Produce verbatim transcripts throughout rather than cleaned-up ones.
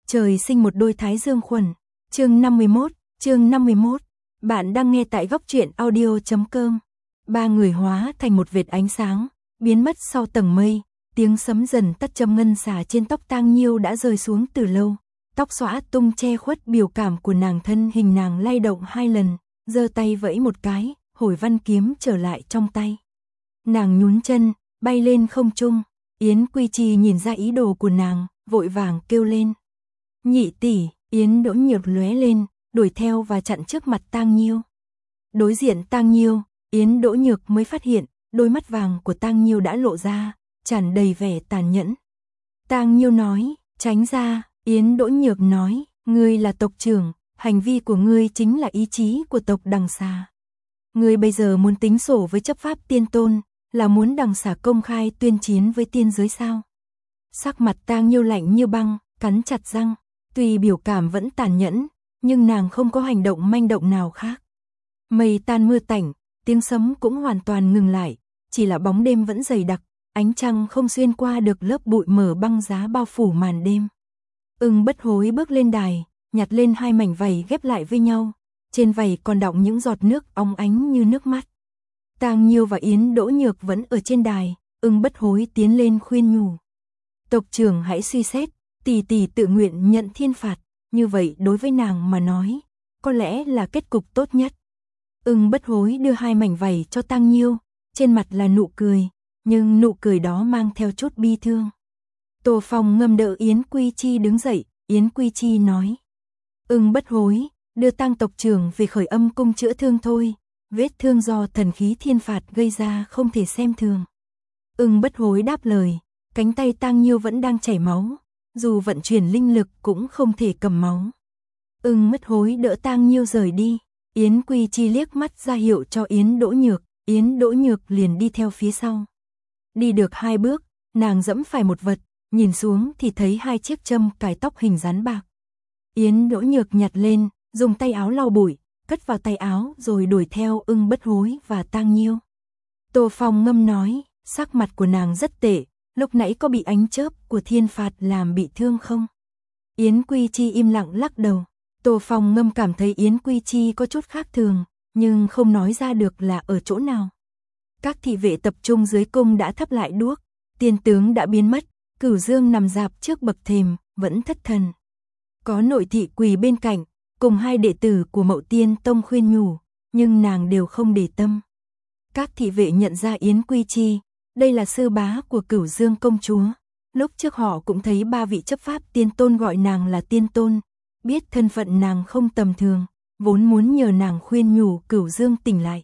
Trời sinh một đôi thái dương khuẩn. Chương năm mươi mốt, chương năm mươi mốt. Bạn đang nghe tại góc truyện audio chấm com. Ba người hóa thành một vệt ánh sáng, biến mất sau tầng mây, tiếng sấm dần tắt, châm ngân xả trên tóc Tang Nhiêu đã rơi xuống từ lâu. Tóc xõa tung che khuất biểu cảm của nàng, thân hình nàng lay động hai lần, giơ tay vẫy một cái, hồi văn kiếm trở lại trong tay. Nàng nhún chân, bay lên không trung. Yến Quy Chi nhìn ra ý đồ của nàng, vội vàng kêu lên. Nhị tỷ. Yến Đỗ Nhược lóe lên, đuổi theo và chặn trước mặt Tang Nhiêu. Đối diện Tang Nhiêu, Yến Đỗ Nhược mới phát hiện, đôi mắt vàng của Tang Nhiêu đã lộ ra, tràn đầy vẻ tàn nhẫn. Tang Nhiêu nói, tránh ra. Yến Đỗ Nhược nói, ngươi là tộc trưởng, hành vi của ngươi chính là ý chí của tộc Đằng Xà. Ngươi bây giờ muốn tính sổ với chấp pháp tiên tôn, là muốn Đằng Xà công khai tuyên chiến với tiên giới sao? Sắc mặt Tang Nhiêu lạnh như băng, cắn chặt răng, tuy biểu cảm vẫn tàn nhẫn, nhưng nàng không có hành động manh động nào khác. Mây tan mưa tạnh, tiếng sấm cũng hoàn toàn ngừng lại, chỉ là bóng đêm vẫn dày đặc, ánh trăng không xuyên qua được lớp bụi mờ băng giá bao phủ màn đêm. Ưng Bất Hối bước lên đài, nhặt lên hai mảnh vảy ghép lại với nhau, trên vảy còn đọng những giọt nước óng ánh như nước mắt. Tang Nhiêu và Yến Đỗ Nhược vẫn ở trên đài, Ưng Bất Hối tiến lên khuyên nhủ. Tộc trưởng hãy suy xét, tỷ tỷ tự nguyện nhận thiên phạt, như vậy đối với nàng mà nói, có lẽ là kết cục tốt nhất. Ưng Bất Hối đưa hai mảnh vảy cho Tang Nhiêu, trên mặt là nụ cười, nhưng nụ cười đó mang theo chút bi thương. Tô Phong ngâm đỡ Yến Quy Chi đứng dậy, Yến Quy Chi nói. Ưng Bất Hối, đưa Tang tộc trưởng về Khởi Âm cung chữa thương thôi, vết thương do thần khí thiên phạt gây ra không thể xem thường. Ưng Bất Hối đáp lời, cánh tay Tang Nhiêu vẫn đang chảy máu, dù vận chuyển linh lực cũng không thể cầm máu. Ưng Bất Hối đỡ Tang Nhiêu rời đi, Yến Quy Chi liếc mắt ra hiệu cho Yến Đỗ Nhược, Yến Đỗ Nhược liền đi theo phía sau. Đi được hai bước, nàng dẫm phải một vật, nhìn xuống thì thấy hai chiếc châm cài tóc hình rắn bạc. Yến Đỗ Nhược nhặt lên, dùng tay áo lau bụi, cất vào tay áo rồi đuổi theo Ưng Bất Hối và Tang Nhiêu. Tô Phong ngâm nói, sắc mặt của nàng rất tệ, lúc nãy có bị ánh chớp của thiên phạt làm bị thương không? Yến Quy Chi im lặng lắc đầu. Tô Phong ngâm cảm thấy Yến Quy Chi có chút khác thường, nhưng không nói ra được là ở chỗ nào. Các thị vệ tập trung dưới cung đã thắp lại đuốc, tiên tướng đã biến mất, Cửu Dương nằm rạp trước bậc thềm, vẫn thất thần. Có nội thị quỳ bên cạnh, cùng hai đệ tử của Mậu Tiên Tông khuyên nhủ, nhưng nàng đều không để tâm. Các thị vệ nhận ra Yến Quy Chi, đây là sư bá của Cửu Dương công chúa. Lúc trước họ cũng thấy ba vị chấp pháp tiên tôn gọi nàng là tiên tôn, biết thân phận nàng không tầm thường, vốn muốn nhờ nàng khuyên nhủ Cửu Dương tỉnh lại.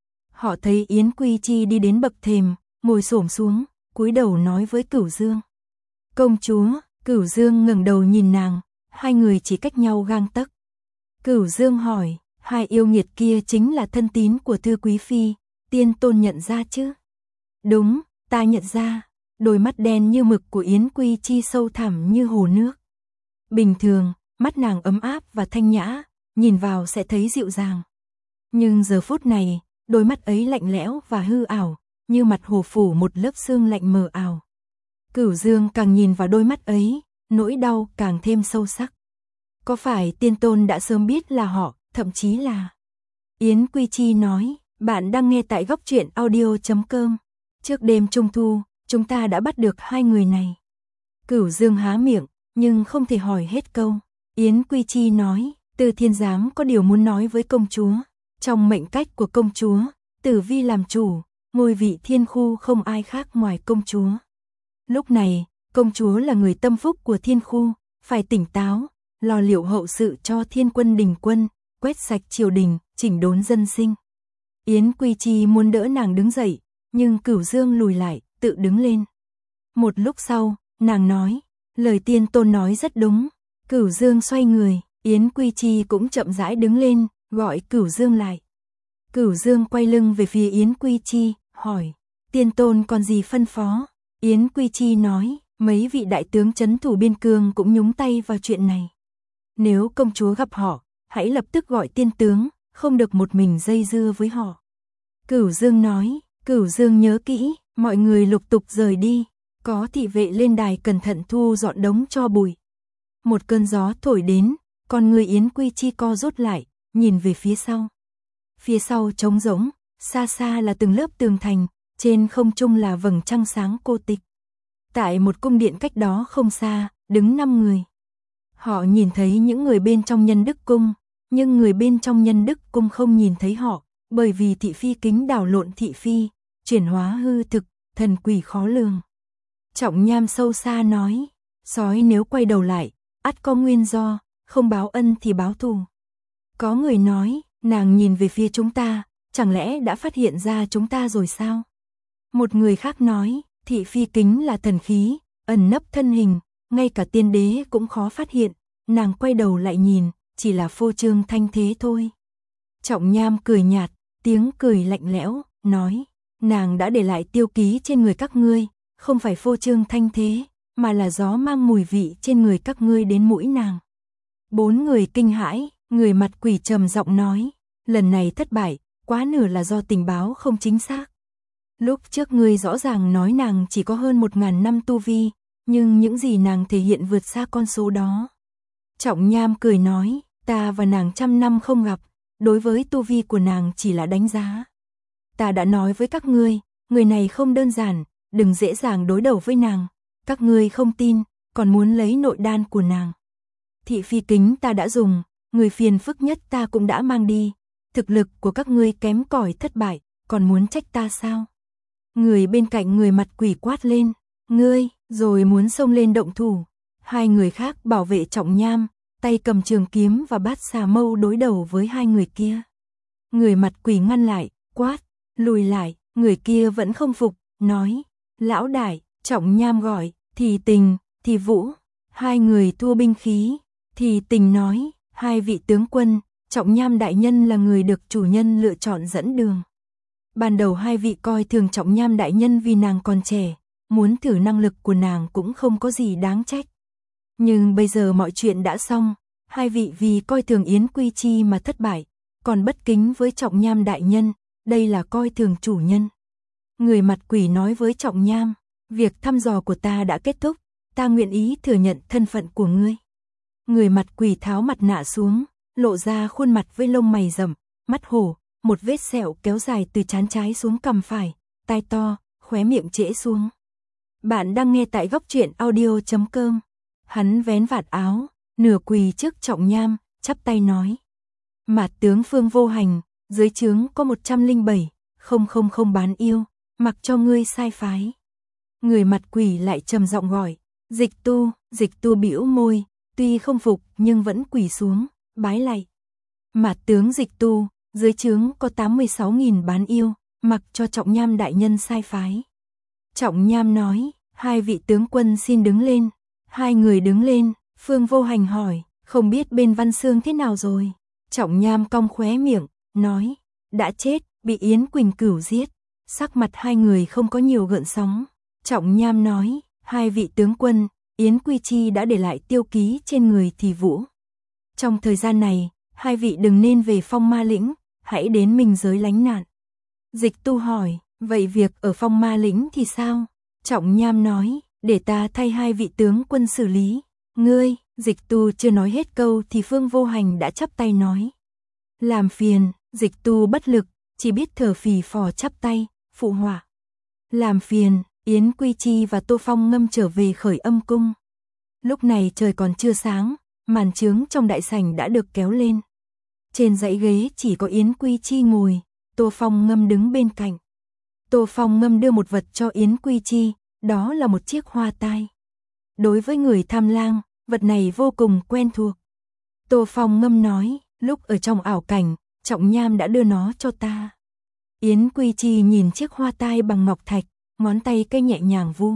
Họ thấy Yến Quy Chi đi đến bậc thềm, ngồi xổm xuống, cúi đầu nói với Cửu Dương. Công chúa. Cửu Dương ngẩng đầu nhìn nàng, hai người chỉ cách nhau gang tấc. Cửu Dương hỏi, hai yêu nghiệt kia chính là thân tín của Thư Quý Phi, tiên tôn nhận ra chứ? Đúng, ta nhận ra. Đôi mắt đen như mực của Yến Quy Chi sâu thẳm như hồ nước. Bình thường, mắt nàng ấm áp và thanh nhã, nhìn vào sẽ thấy dịu dàng. Nhưng giờ phút này, đôi mắt ấy lạnh lẽo và hư ảo, như mặt hồ phủ một lớp sương lạnh mờ ảo. Cửu Dương càng nhìn vào đôi mắt ấy, nỗi đau càng thêm sâu sắc. Có phải tiên tôn đã sớm biết là họ, thậm chí là... Yến Quy Chi nói, bạn đang nghe tại góc truyện audio chấm com. Trước đêm trung thu, chúng ta đã bắt được hai người này. Cửu Dương há miệng, nhưng không thể hỏi hết câu. Yến Quy Chi nói, Từ Thiên Giám có điều muốn nói với công chúa. Trong mệnh cách của công chúa, Tử Vi làm chủ, ngôi vị thiên khu không ai khác ngoài công chúa. Lúc này, công chúa là người tâm phúc của thiên khu, phải tỉnh táo, lo liệu hậu sự cho thiên quân đình quân, quét sạch triều đình, chỉnh đốn dân sinh. Yến Quy Chi muốn đỡ nàng đứng dậy, nhưng Cửu Dương lùi lại, tự đứng lên. Một lúc sau, nàng nói, lời tiên tôn nói rất đúng. Cửu Dương xoay người, Yến Quy Chi cũng chậm rãi đứng lên, gọi Cửu Dương lại. Cửu Dương quay lưng về phía Yến Quy Chi, hỏi, tiên tôn còn gì phân phó? Yến Quy Chi nói, mấy vị đại tướng trấn thủ biên cương cũng nhúng tay vào chuyện này. Nếu công chúa gặp họ, hãy lập tức gọi tiên tướng, không được một mình dây dưa với họ. Cửu Dương nói, Cửu Dương nhớ kỹ, mọi người lục tục rời đi, có thị vệ lên đài cẩn thận thu dọn đống tro bụi. Một cơn gió thổi đến, con người Yến Quy Chi co rút lại, nhìn về phía sau. Phía sau trống rỗng, xa xa là từng lớp tường thành, trên không trung là vầng trăng sáng cô tịch. Tại một cung điện cách đó không xa, đứng năm người. Họ nhìn thấy những người bên trong Nhân Đức Cung, nhưng người bên trong Nhân Đức Cung không nhìn thấy họ, bởi vì thị phi kính đảo lộn thị phi, chuyển hóa hư thực, thần quỷ khó lường. Trọng Nham sâu xa nói, sói nếu quay đầu lại, ắt có nguyên do, không báo ân thì báo thù. Có người nói, nàng nhìn về phía chúng ta, chẳng lẽ đã phát hiện ra chúng ta rồi sao? Một người khác nói, thị phi kính là thần khí, ẩn nấp thân hình, ngay cả tiên đế cũng khó phát hiện, nàng quay đầu lại nhìn, chỉ là phô trương thanh thế thôi. Trọng Nham cười nhạt, tiếng cười lạnh lẽo, nói, nàng đã để lại tiêu ký trên người các ngươi, không phải phô trương thanh thế, mà là gió mang mùi vị trên người các ngươi đến mũi nàng. Bốn người kinh hãi, người mặt quỷ trầm giọng nói, lần này thất bại, quá nửa là do tình báo không chính xác. Lúc trước ngươi rõ ràng nói nàng chỉ có hơn một ngàn năm tu vi, nhưng những gì nàng thể hiện vượt xa con số đó. Trọng Nham cười nói, ta và nàng trăm năm không gặp, đối với tu vi của nàng chỉ là đánh giá. Ta đã nói với các ngươi, người này không đơn giản, đừng dễ dàng đối đầu với nàng. Các ngươi không tin, còn muốn lấy nội đan của nàng. Thị phi kính ta đã dùng, người phiền phức nhất ta cũng đã mang đi. Thực lực của các ngươi kém cỏi thất bại, còn muốn trách ta sao? Người bên cạnh người mặt quỷ quát lên, ngươi, rồi muốn xông lên động thủ. Hai người khác bảo vệ Trọng Nham, tay cầm trường kiếm và bát xà mâu đối đầu với hai người kia. Người mặt quỷ ngăn lại, quát, lùi lại, người kia vẫn không phục, nói, lão đại. Trọng Nham gọi, thì tình, thì vũ, hai người thua binh khí, thì tình nói, hai vị tướng quân, Trọng Nham đại nhân là người được chủ nhân lựa chọn dẫn đường. Ban đầu hai vị coi thường Trọng Nham đại nhân vì nàng còn trẻ, muốn thử năng lực của nàng cũng không có gì đáng trách. Nhưng bây giờ mọi chuyện đã xong, hai vị vì coi thường Yến Quy Chi mà thất bại, còn bất kính với Trọng Nham đại nhân, đây là coi thường chủ nhân. Người mặt quỷ nói với Trọng Nham, việc thăm dò của ta đã kết thúc, ta nguyện ý thừa nhận thân phận của ngươi. Người mặt quỷ tháo mặt nạ xuống, lộ ra khuôn mặt với lông mày rậm, mắt hổ, một vết sẹo kéo dài từ trán trái xuống cằm phải, tai to, khóe miệng trễ xuống. Bạn đang nghe tại góc truyện audio chấm com. Hắn vén vạt áo, nửa quỳ trước Trọng Nham, chắp tay nói. Mạt tướng Phương Vô Hành, dưới trướng có một trăm lẻ bảy, không không không bán yêu, mặc cho ngươi sai phái. Người mặt quỷ lại trầm giọng gọi, Dịch Tu, Dịch Tu bĩu môi, tuy không phục nhưng vẫn quỳ xuống, bái lạy. Mạt tướng Dịch Tu, dưới trướng có tám mươi sáu nghìn bán yêu, mặc cho Trọng Nham đại nhân sai phái. Trọng Nham nói, hai vị tướng quân xin đứng lên. Hai người đứng lên, Phương Vô Hành hỏi, không biết bên Văn Xương thế nào rồi? Trọng Nham cong khóe miệng, nói, đã chết, bị Yến Quỳnh Cửu giết. Sắc mặt hai người không có nhiều gợn sóng. Trọng Nham nói, hai vị tướng quân, Yến Quy Chi đã để lại tiêu ký trên người thì vũ. Trong thời gian này, hai vị đừng nên về Phong Ma Lĩnh, hãy đến Minh Giới lánh nạn. Dịch Tu hỏi, vậy việc ở Phong Ma Lĩnh thì sao? Trọng Nham nói, để ta thay hai vị tướng quân xử lý. Ngươi, Dịch Tu chưa nói hết câu thì Phương Vô Hành đã chắp tay nói. Làm phiền, Dịch Tu bất lực, chỉ biết thở phì phò chắp tay, phụ họa. Làm phiền, Yến Quy Chi và Tô Phong Ngâm trở về Khởi Âm Cung. Lúc này trời còn chưa sáng, màn trướng trong đại sảnh đã được kéo lên. Trên dãy ghế chỉ có Yến Quy Chi ngồi, Tô Phong Ngâm đứng bên cạnh. Tô Phong Ngâm đưa một vật cho Yến Quy Chi, đó là một chiếc hoa tai. Đối với người tham lang, vật này vô cùng quen thuộc. Tô Phong Ngâm nói, lúc ở trong ảo cảnh, Trọng Nham đã đưa nó cho ta. Yến Quy Chi nhìn chiếc hoa tai bằng ngọc thạch, ngón tay cây nhẹ nhàng vu.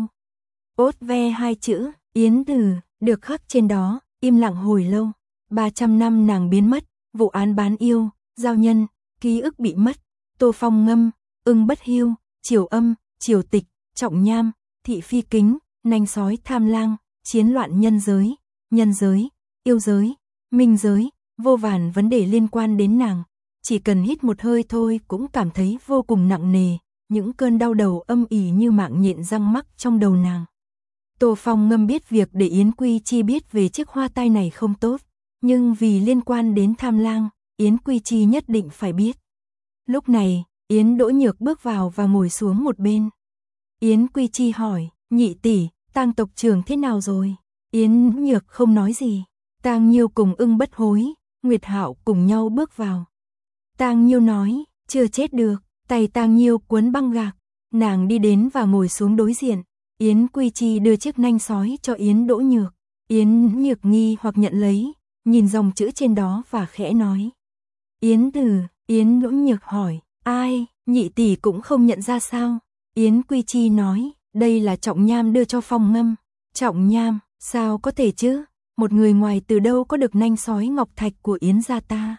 Ốt ve hai chữ, Yến Từ, được khắc trên đó, im lặng hồi lâu. ba trăm năm nàng biến mất, vụ án bán yêu, giao nhân, ký ức bị mất. Tô Phong Ngâm, Ưng Bất Hiêu, Triều Âm, Triều Tịch, Trọng Nham, Thị Phi Kính, Nanh Sói Tham Lang, Chiến loạn nhân giới, nhân giới, yêu giới, minh giới, vô vàn vấn đề liên quan đến nàng. Chỉ cần hít một hơi thôi cũng cảm thấy vô cùng nặng nề, những cơn đau đầu âm ỉ như mạng nhện răng mắc trong đầu nàng. Tô Phong Ngâm biết việc để Yến Quy Chi biết về chiếc hoa tai này không tốt, nhưng vì liên quan đến Tham Lang, Yến Quy Chi nhất định phải biết. Lúc này, Yến Đỗ Nhược bước vào và ngồi xuống một bên. Yến Quy Chi hỏi, nhị tỷ, Tang tộc trưởng thế nào rồi? Yến Nhược không nói gì. Tang Nhiêu cùng Ưng Bất Hối, Nguyệt Hạo cùng nhau bước vào. Tang Nhiêu nói, chưa chết được, tay Tang Nhiêu cuốn băng gạc. Nàng đi đến và ngồi xuống đối diện. Yến Quy Chi đưa chiếc nanh sói cho Yến Đỗ Nhược. Yến Nhược nghi hoặc nhận lấy, nhìn dòng chữ trên đó và khẽ nói. Yến Tử, Yến Đỗ Nhược hỏi, ai, nhị tỷ cũng không nhận ra sao? Yến Quy Chi nói, đây là Trọng Nham đưa cho Phong Ngâm. Trọng Nham, sao có thể chứ? Một người ngoài từ đâu có được nanh sói ngọc thạch của Yến gia ta?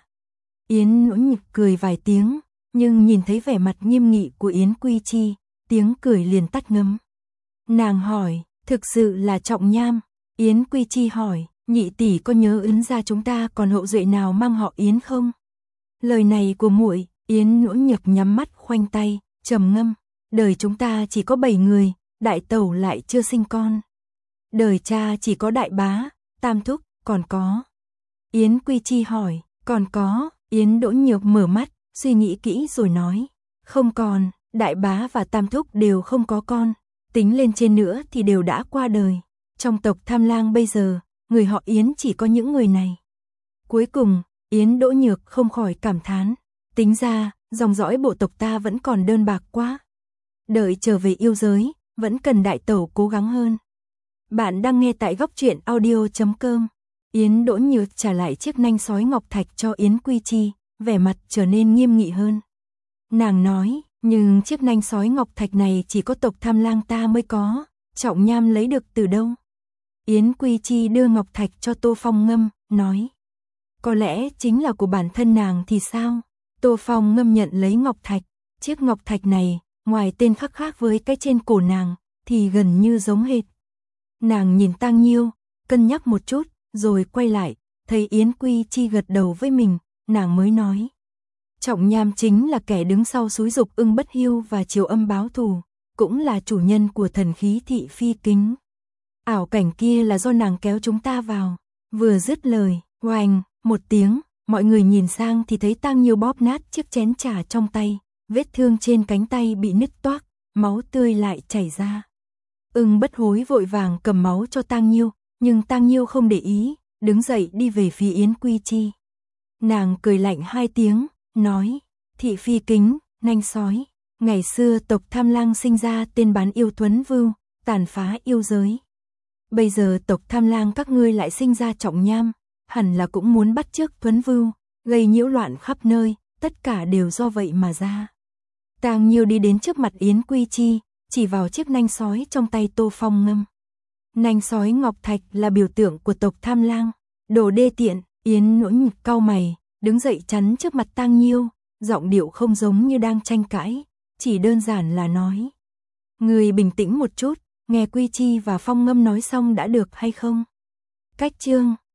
Yến Đỗ Nhược cười vài tiếng, nhưng nhìn thấy vẻ mặt nghiêm nghị của Yến Quy Chi, tiếng cười liền tắt ngấm. Nàng hỏi, thực sự là Trọng Nham? Yến Quy Chi hỏi, nhị tỷ có nhớ Yến gia chúng ta còn hậu duệ nào mang họ Yến không? Lời này của muội, Yến Đỗ Nhược nhắm mắt khoanh tay, trầm ngâm. Đời chúng ta chỉ có bảy người, đại tẩu lại chưa sinh con. Đời cha chỉ có đại bá, tam thúc, còn có. Yến Quy Chi hỏi, còn có, Yến Đỗ Nhược mở mắt, suy nghĩ kỹ rồi nói. Không còn, đại bá và tam thúc đều không có con. Tính lên trên nữa thì đều đã qua đời. Trong tộc Tham Lang bây giờ, người họ Yến chỉ có những người này. Cuối cùng, Yến Đỗ Nhược không khỏi cảm thán. Tính ra, dòng dõi bộ tộc ta vẫn còn đơn bạc quá. Đợi trở về yêu giới, vẫn cần đại tẩu cố gắng hơn. Bạn đang nghe tại góc truyện audio chấm com. Yến Đỗ Nhược trả lại chiếc nanh sói ngọc thạch cho Yến Quy Chi, vẻ mặt trở nên nghiêm nghị hơn. Nàng nói, nhưng chiếc nanh sói ngọc thạch này chỉ có tộc Tham Lang ta mới có, Trọng Nham lấy được từ đâu? Yến Quy Chi đưa ngọc thạch cho Tô Phong Ngâm, nói. Có lẽ chính là của bản thân nàng thì sao? Tô Phong Ngâm nhận lấy ngọc thạch, chiếc ngọc thạch này, ngoài tên khắc khác với cái trên cổ nàng, thì gần như giống hệt. Nàng nhìn Tang Nhiêu, cân nhắc một chút, rồi quay lại, thấy Yến Quy Chi gật đầu với mình, nàng mới nói. Trọng Nham chính là kẻ đứng sau xúi dục Ưng Bất Hiêu và Triều Âm báo thù, cũng là chủ nhân của thần khí thị phi kính. Ảo cảnh kia là do nàng kéo chúng ta vào. Vừa dứt lời, oành, một tiếng, mọi người nhìn sang thì thấy Tang Nhiêu bóp nát chiếc chén trà trong tay, vết thương trên cánh tay bị nứt toác, máu tươi lại chảy ra. Ưng Bất Hối vội vàng cầm máu cho Tang Nhiêu, nhưng Tang Nhiêu không để ý, đứng dậy đi về phía Yến Quy Chi. Nàng cười lạnh hai tiếng, nói, thị phi kính, nanh sói, ngày xưa tộc Tham Lang sinh ra tên bán yêu Tuấn Vưu, tàn phá yêu giới. Bây giờ tộc Tham Lang các ngươi lại sinh ra Trọng Nham, hẳn là cũng muốn bắt chước Tuấn Vưu, gây nhiễu loạn khắp nơi, tất cả đều do vậy mà ra. Tang Nhiêu đi đến trước mặt Yến Quy Chi, chỉ vào chiếc nanh sói trong tay Tô Phong Ngâm. Nanh sói ngọc thạch là biểu tượng của tộc Tham Lang. Đồ đê tiện, Yến Đỗ Nhược cau mày, đứng dậy chắn trước mặt Tang Nhiêu, giọng điệu không giống như đang tranh cãi, chỉ đơn giản là nói. Người bình tĩnh một chút, nghe Quy Chi và Phong Ngâm nói xong đã được hay không? Cách chương